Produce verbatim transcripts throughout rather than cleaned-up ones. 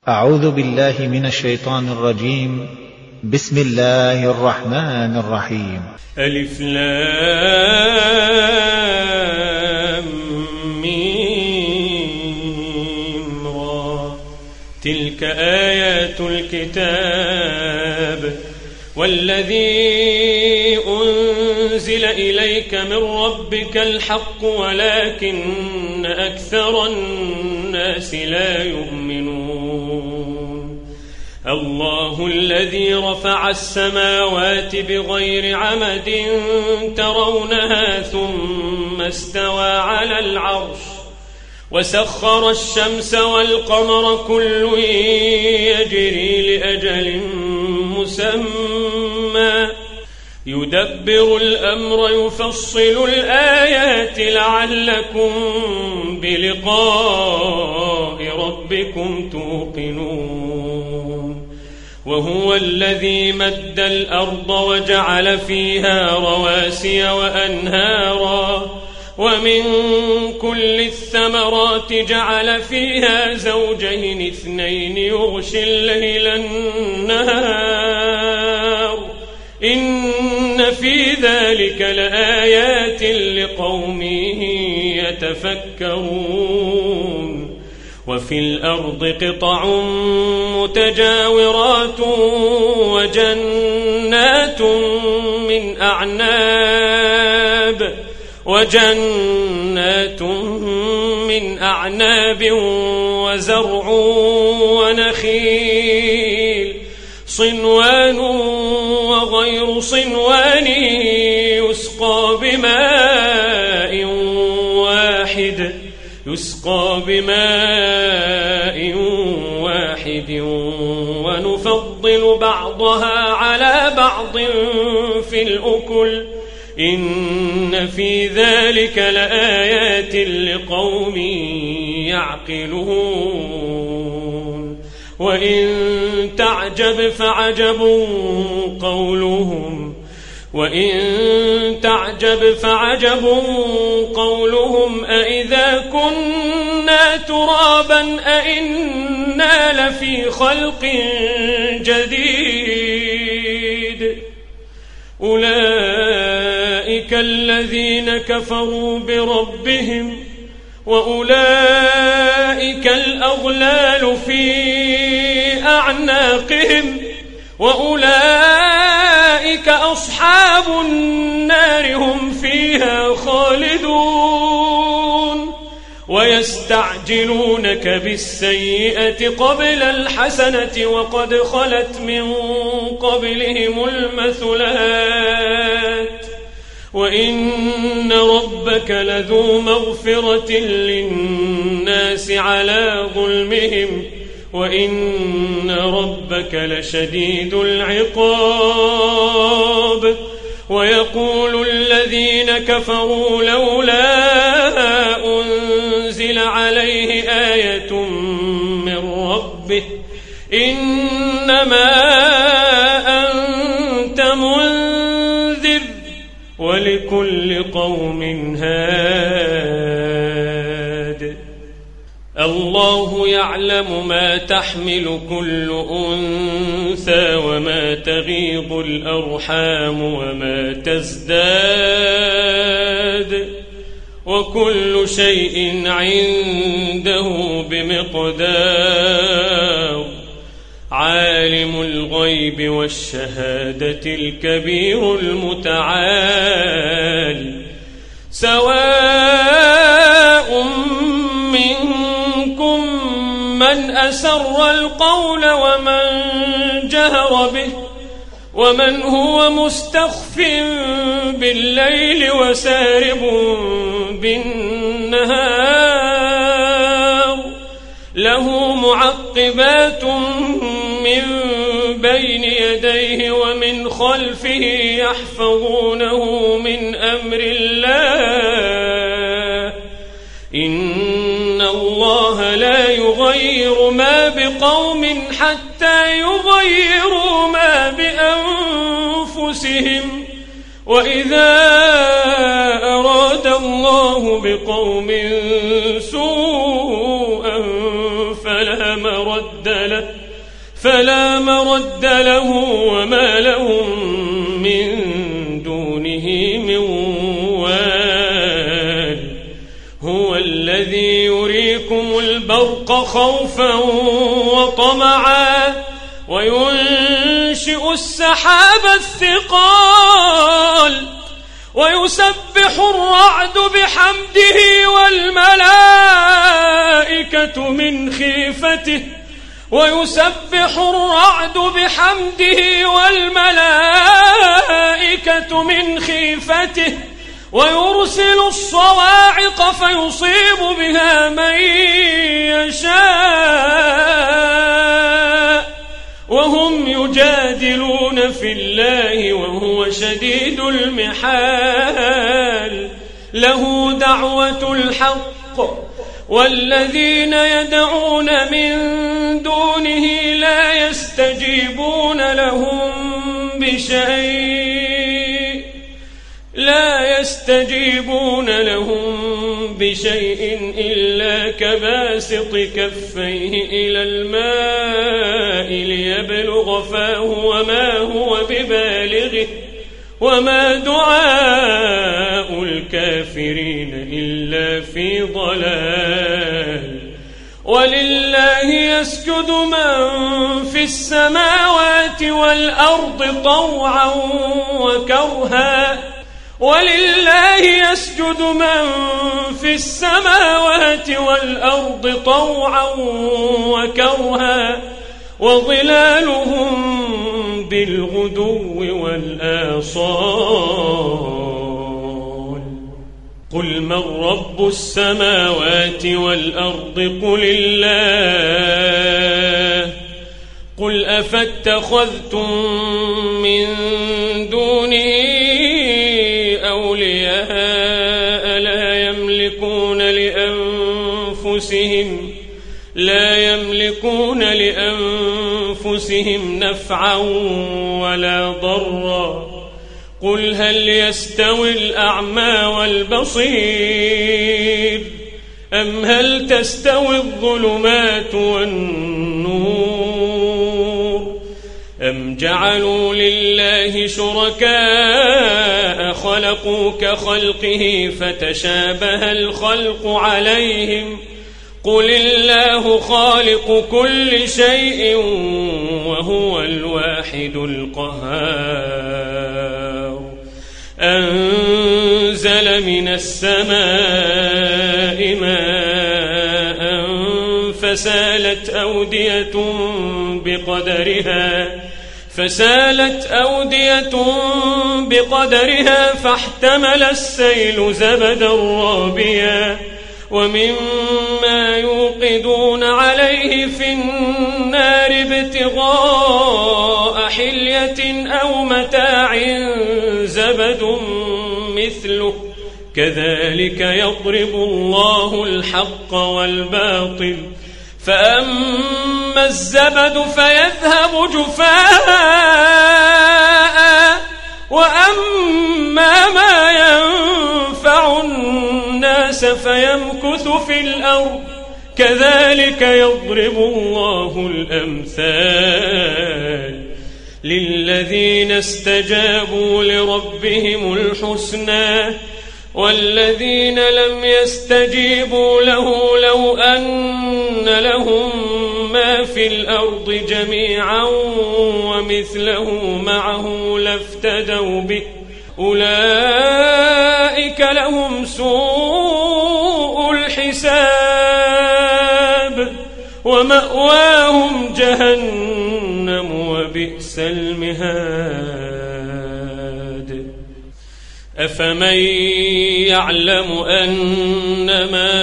أعوذ بالله من الشيطان الرجيم. بسم الله الرحمن الرحيم. ألف لام ميم را تلك آيات الكتاب والذي أنزل إليك من ربك الحق ولكن أكثر الناس لا يؤمنون. الله الذي رفع السماوات بغير عمد ترونها ثم استوى على العرش وسخر الشمس والقمر كل يجري لأجل مسمى يدبر الأمر يفصل الآيات لعلكم بلقاء ربكم توقنون. وهو الذي مد الأرض وجعل فيها رواسي وأنهارا ومن كل الثمرات جعل فيها زوجين اثنين يغشي الليل النهار إن في ذلك لآيات لقوم يتفكرون. وفي الأرض قطع متجاورات وجنات من أعناب وجنات من أعناب وزرع ونخيل صنوان وغير صنوان يسقى بماء واحد يسقى بماء واحد ونفضل بعضها على بعض في الأكل إن في ذلك لآيات لقوم يعقلون. وإن تعجب فعجب قولهم وإن تعجب فعجب قولهم أإذا كنا ترابا أإنا لفي خلق جديد أولئك الذين كفروا بربهم وأولئك الأغلال في أعناقهم وأولئك أصحاب النار هم فيها خالدون. ويستعجلونك بالسيئة قبل الحسنة وقد خلت من قبلهم المثلات وإن ربك لذو مغفرة للناس على ظلمهم وإن ربك لشديد العقاب. ويقول الذين كفروا لولا أنزل عليه آية من ربه إنما أنت منذر ولكل قوم هاد. الله يعلم ما تحمل كل أنثى وما تغيض الأرحام وما تزداد وكل شيء عنده بمقدار. عالم الغيب والشهادة الكبير المتعال سواء منكم من أسر القول ومن جهر به ومن هو مستخف بالليل وسارب بالنهار له معقبات من بين يديه ومن خلفه يحفظونه من أمر الله إن الله لا يغير ما بقوم حتى يغيروا ما بأنفسهم وإذا أراد الله بقوم سوءا فلا مرد له فلا مرد له وما لهم من دونه من وال هو الذي يريكم البرق خوفا وطمعا وينشئ السحاب الثقال ويسبح الرعد بحمده والملائكة من خيفته ويسبح الرعد بحمده والملائكة من خيفته ويرسل الصواعق فيصيب بها من يشاء وهم يجادلون في الله وهو شديد المحال له دعوة الحق والذين يدعون من دونه لا يستجيبون لهم بشيء لا يستجيبون لهم بشيء إلا كباسط كفيه إلى الماء ليبلغ فاه وما هو ببالغه وما دعاء الكافرين إلا في ضلال ولله يسجد من في السماوات والأرض طوعا وكرها ولله يسجد من في السماوات والأرض طوعا وكرها وظلالهم بالغدو والآصال قل من رب السماوات والأرض قل الله قل أفاتخذتم من دونه أولياء لا يملكون لأنفسهم لا يملكون لأنفسهم نفعا ولا ضرا قل هل يستوي الأعمى والبصير أم هل تستوي الظلمات والنور أم جعلوا لله شركاء خلقوا كخلقه فتشابه الخلق عليهم قل الله خالق كل شيء وهو الواحد القهار أنزل من السماء ماء فسالت أودية بقدرها فسالت أودية بقدرها فاحتمل السيل زبدا رابيا ومما يوقدون عليه في النار ابتغاء حلية أو متاع زبد مثله كذلك يضرب الله الحق والباطل فأما الزبد فيذهب جفاء وأما ما ينفع الناس فيمكث في الأرض كذلك يضرب الله الأمثال للذين استجابوا لربهم الحسنى والذين لم يستجيبوا له لو أن لهم ما في الأرض جميعا ومثله معه لافتدوا به أولئك لهم سوء الحساب ومأواهم جهنم وبئس المهاد أفمن يعلم أنما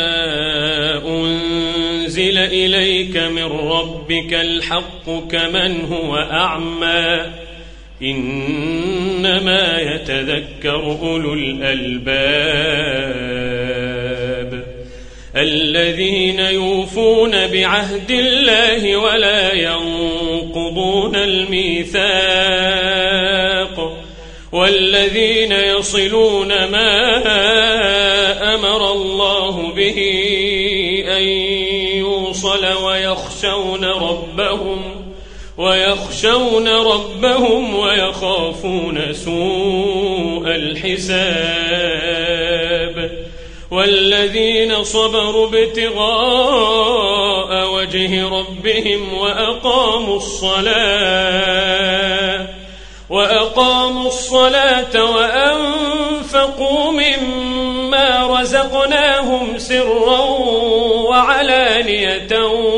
أنزل إليك من ربك الحق كمن هو أعمى إنما يتذكر أولو الألباب الذين يوفون بعهد الله ولا ينقضون الميثاق والذين يصلون ما أمر الله به أن يوصل ويصلون ويخشون ربهم ويخشون ربهم ويخافون سوء الحساب والذين صبروا ابتغاء وجه ربهم وأقاموا الصلاة وأقاموا الصلاة وأنفقوا مما رزقناهم سرا وعلانية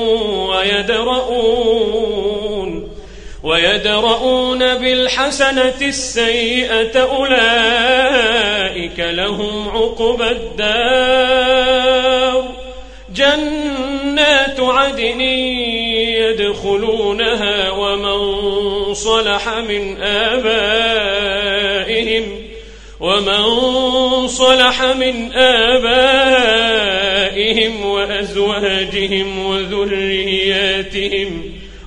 ويدرؤون ويدرؤون بالحسنة السيئة أولئك لهم عقبى الدار جنات عدن يدخلونها ومن صلح من آبائهم ومن صلح من آبائهم وأزواجهم وذرياتهم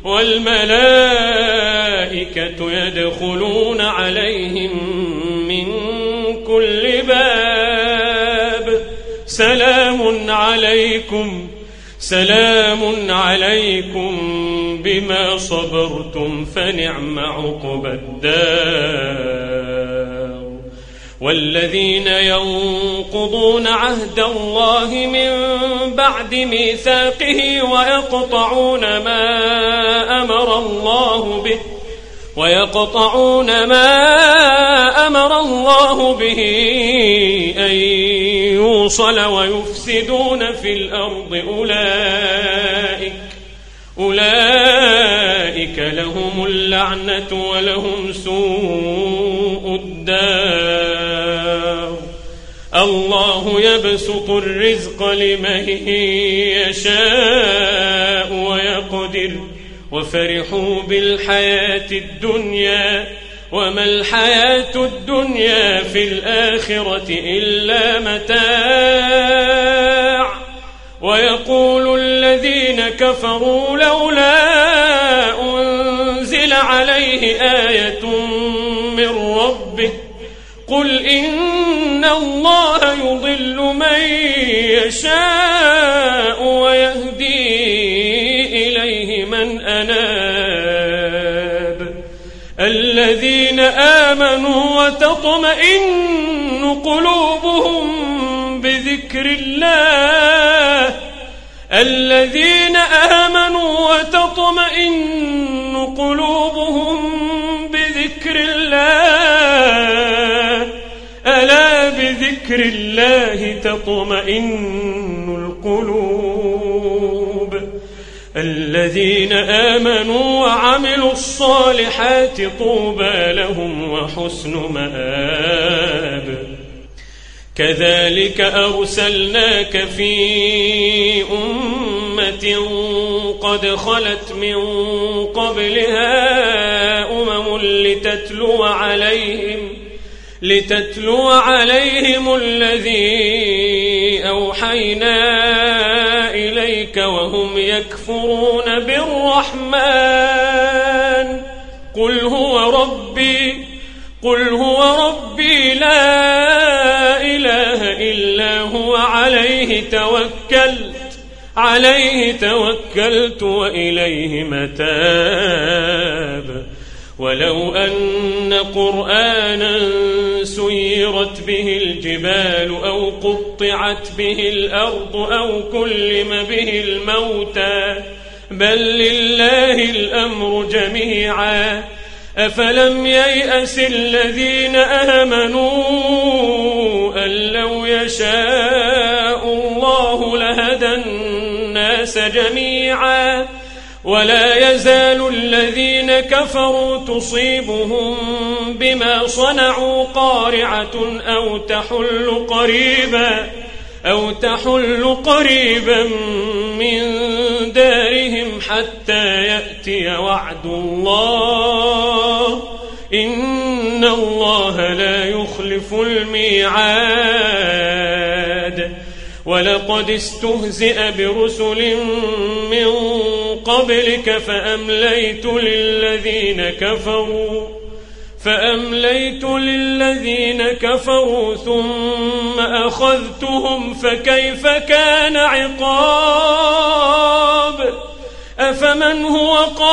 والملائكة يدخلون عليهم من كل باب سلام عليكم سلام عليكم بما صبرتم فنعم عقبى الدار والذين ينقضون عهد الله من بعد ميثاقه ويقطعون ما أمر الله به ويقطعون ما أمر الله به أن يوصل ويفسدون في الأرض أولئك أولئك لهم اللعنة ولهم سوء الدار الله يبسط الرزق لمن يشاء ويقدر وفرحوا بالحياة الدنيا وما الحياة الدنيا في الآخرة إلا متاع ويقول الذين كفروا لولا أنزل عليه آية من ربه قل إن الله يضل من يشاء ويهدي إليه من أناب الذين آمنوا وتطمئن قلوبهم بذكر الله الذين آمنوا وتطمئن قلوبهم بذكر الله ألا بذكر الله تطمئن القلوب الذين آمنوا وعملوا الصالحات طوبى لهم وحسن مآب كذلك أرسلناك في أمة قد خلت من قبلها أمم لتتلو عليهم لتتلو عليهم الذي أوحينا إليك وهم يكفرون بالرحمن قل هو ربي قل هو ربي لا إله إلا هو عليه توكلت عليه توكلت وإليه متاب ولو أن قرآنا سيرت به الجبال أو قطعت به الأرض أو كلم به الموتى بل لله الأمر جميعا أفلم ييأس الذين آمنوا أن لو يشاء الله لهدى الناس جميعا ولا يزال الذين كفروا تصيبهم بما صنعوا قارعة أو تحل قريبا أو تحل قريبا من دارهم حتى يأتي وعد الله إن الله لا يخلف الميعاد ولقد استهزئ برسل من قبلك فأمليت للذين كفروا فأمليت للذين كفروا ثم أخذتهم فكيف كان عقاب أفمن هو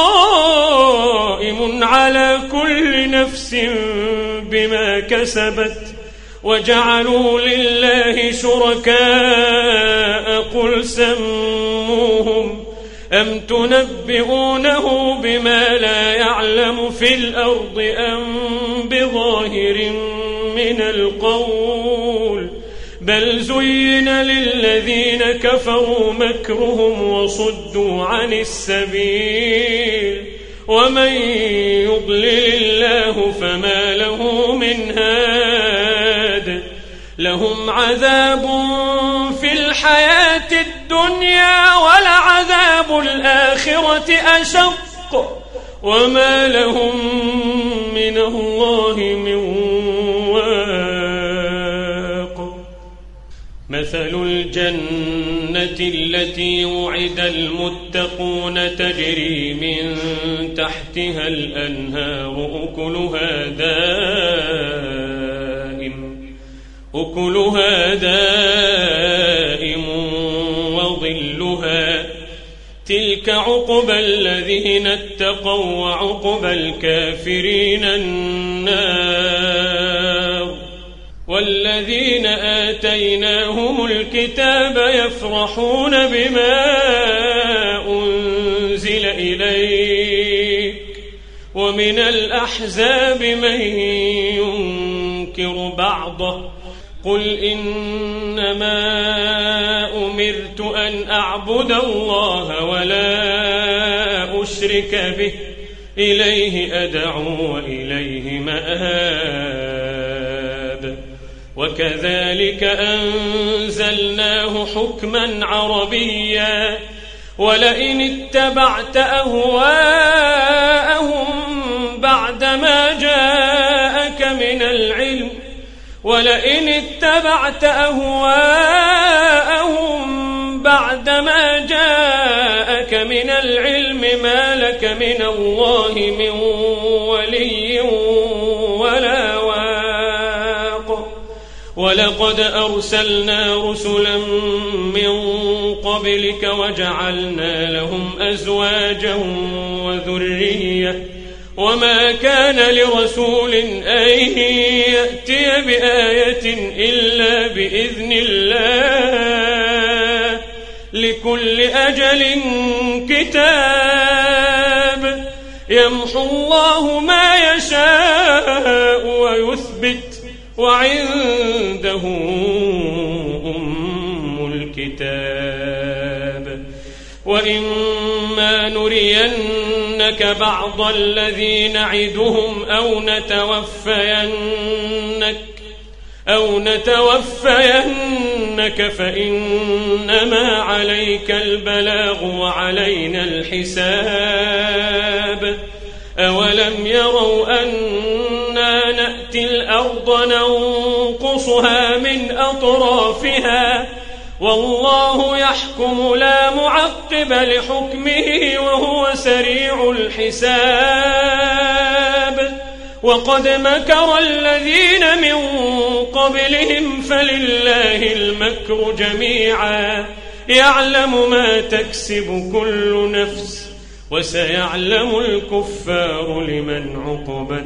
قائم على كل نفس بما كسبت وجعلوا لله شركاء قل سموهم أم تنبئونه بما لا يعلم في الأرض أم بظاهر من القول بل زين للذين كفروا مكرهم وصدوا عن السبيل ومن يضلل الله فما له من هاد لهم عذاب في الحياة الدنيا ولعذاب الآخرة أشق وما لهم من الله من واق مثل الجنة التي وعد المتقون تجري من تحتها الأنهار أكلها دائم أكلها دائم وظلها تلك عقبى الذين اتقوا وعقبى الكافرين النار والذين آتيناهم الكتاب يفرحون بما أنزل إليك ومن الأحزاب من ينكر بعضه قل إنما أمرت أن أعبد الله ولا أشرك به إليه أدعو وإليه مآب وكذلك أنزلناه حكما عربيا ولئن اتبعت أهواءهم بعدما جاءك من العلم ولئن اتبعت أهواءهم بعدما جاءك من العلم ما لك من الله من ولي ولا واق ولقد أرسلنا رسلا من قبلك وجعلنا لهم أزواجا وذرية وما كان لرسول أن يأتي بآية إلا بإذن الله لكل أجل كتاب يمحو الله ما يشاء ويثبت وعنده أم الكتاب وإما نرينك بعض الذي نعدهم أو نتوفينك أو نتوفينك فإنما عليك البلاغ وعلينا الحساب أولم يروا أنا نأتي الأرض ننقصها من أطرافها والله يحكم لا معقب لحكمه وهو سريع الحساب وقد مكر الذين من قبلهم فلله المكر جميعا يعلم ما تكسب كل نفس وسيعلم الكفار لمن عقبى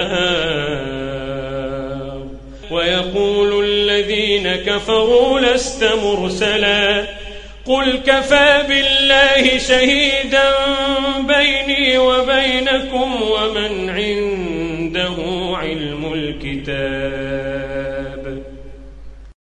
الدار ويقول الذين كفروا لست مرسلا قل كفى بالله شهيدا بيني وبينكم ومن عنده علم الكتاب